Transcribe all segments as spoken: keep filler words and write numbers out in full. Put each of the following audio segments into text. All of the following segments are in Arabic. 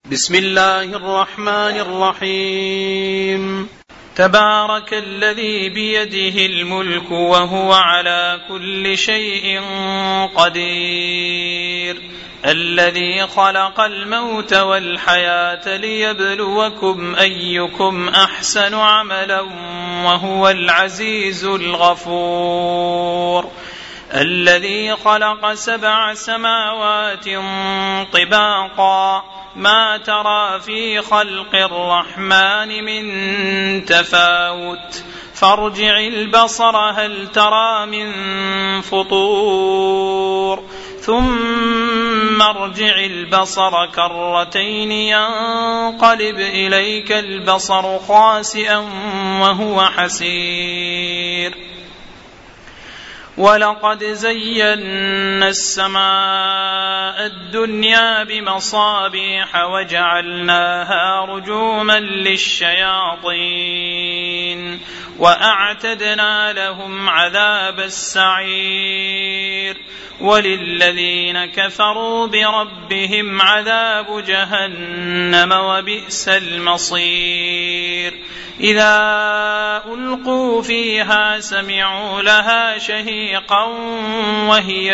بسم الله الرحمن الرحيم. تبارك الذي بيده الملك وهو على كل شيء قدير، الذي خلق الموت والحياة ليبلوكم أيكم أحسن عملا وهو العزيز الغفور، الذي خلق سبع سماوات طباقا ما ترى في خلق الرحمن من تفاوت فارجع البصر هل ترى من فطور ثم ارجع البصر كرتين ينقلب إليك البصر خاسئا وهو حسير. ولقد زينا السماء الدنيا بمصابيح وجعلناها رجوما للشياطين وأعتدنا لهم عذاب السعير، وللذين كفروا بربهم عذاب جهنم وبئس المصير. إذا ألقوا فيها سمعوا لها شهيقا وهي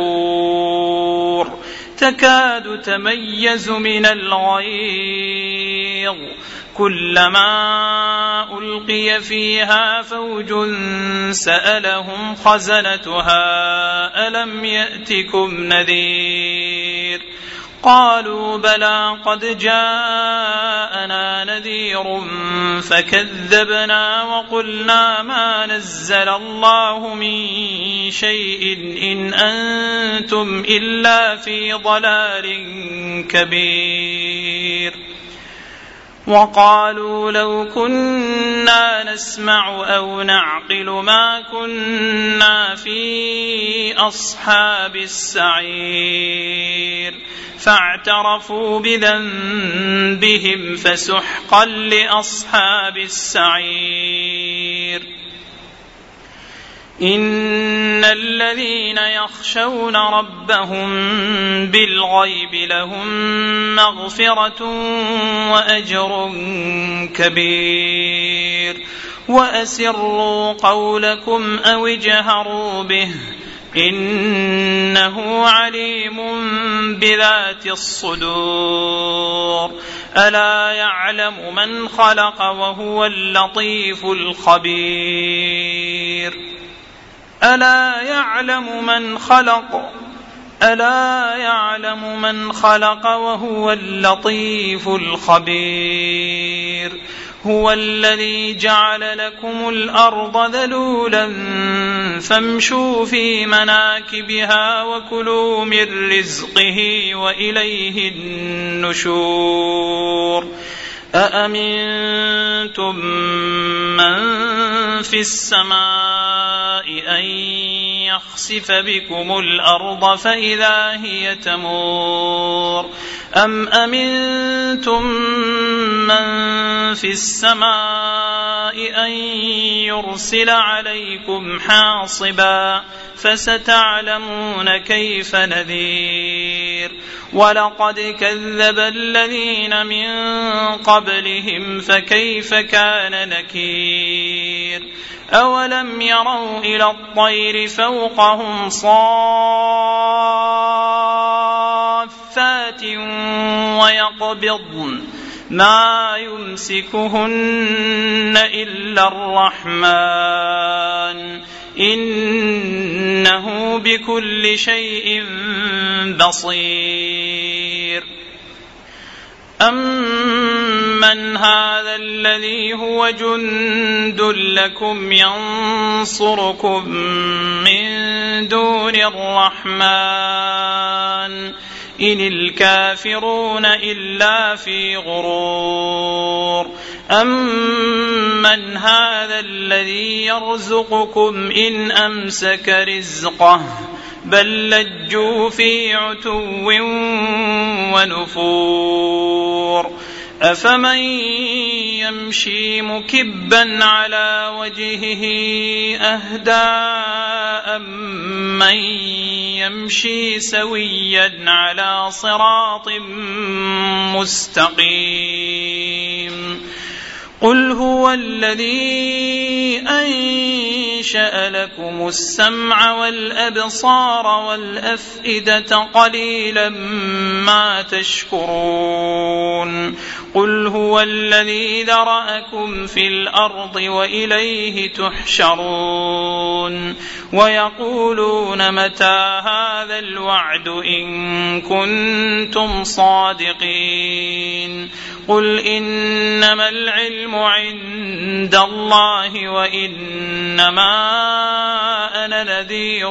تفور تكاد تميز من الغيظ، كلما ألقي فيها فوج سألهم خزنتها ألم يأتكم نذير، قالوا بلى قد جاءنا نذير فكذبنا وقلنا ما نزل الله من شيء إن أنتم إلا في ضلال كبير. وقالوا لو كنا نسمع أو نعقل ما كنا في أصحاب السعير، فاعترفوا بذنبهم فسحقا لأصحاب السعير. إن الذين يخشون ربهم بالغيب لهم مغفرة وأجر كبير. وأسروا قولكم أو اجهروا به إنه عليم بذات الصدور، ألا يعلم من خلق وهو اللطيف الخبير. ألا يعلم من خلق ألا يعلم من خلق وهو اللطيف الخبير. هو الذي جعل لكم الأرض ذلولا فامشوا في مناكبها وكلوا من رزقه وإليه النشور. أأمنتم من في السماء أن يخسف بكم الأرض فإذا هي تمور، أم أمنتم من في السماء أن يرسل عليكم حاصبا فستعلمون كيف نذير. ولقد كذب الذين من قبلهم فكيف كان نكير. أولم يروا إلى الطير فوقهم صافات ويقبضن ما يمسكهن إلا الرحمن إنه بكل شيء بصير. أمن هذا الذي هو جند لكم ينصركم من دون الرحمن إن الكافرون إلا في غرور. أمن هذا الذي يرزقكم إن أمسك رزقه بل لجوا في عتو ونفور. أفمن يمشي مكبا على وجهه أهدى أمن يمشي سويا على صراط مستقيم. قل هو الذي أنشأ لكم السمع والأبصار والأفئدة قليلا ما تشكرون. قل هو الذي ذرأكم في الأرض وإليه تحشرون. ويقولون متى هذا الوعد إن كنتم صادقين. قل إنما العلم عند الله وإنما أنا نذير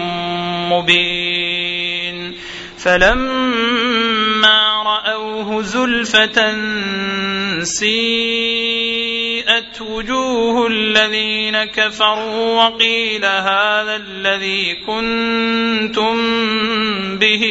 مبين. فلما رأوه زلفة سيئت وجوه الذين كفروا وقيل هذا الذي كنتم به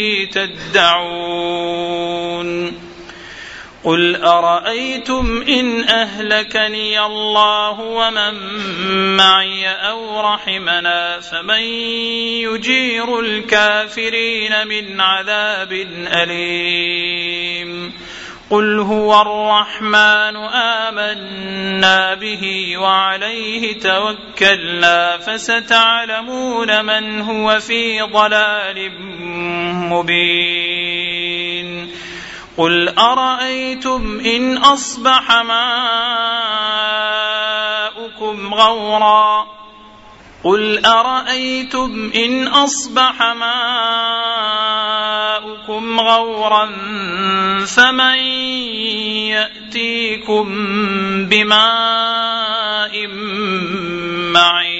تدعون. قل أرأيتم إن أهلكني الله ومن معي أو رحمنا فمن يجير الكافرين من عذاب أليم. قل هو الرحمن آمنا به وعليه توكلنا فستعلمون من هو في ضلال مبين. قل أرأيتم إن أصبح ماؤكم غورا قل أرأيتم إن أصبح ماؤكم غورا فمن يأتيكم بماء معين.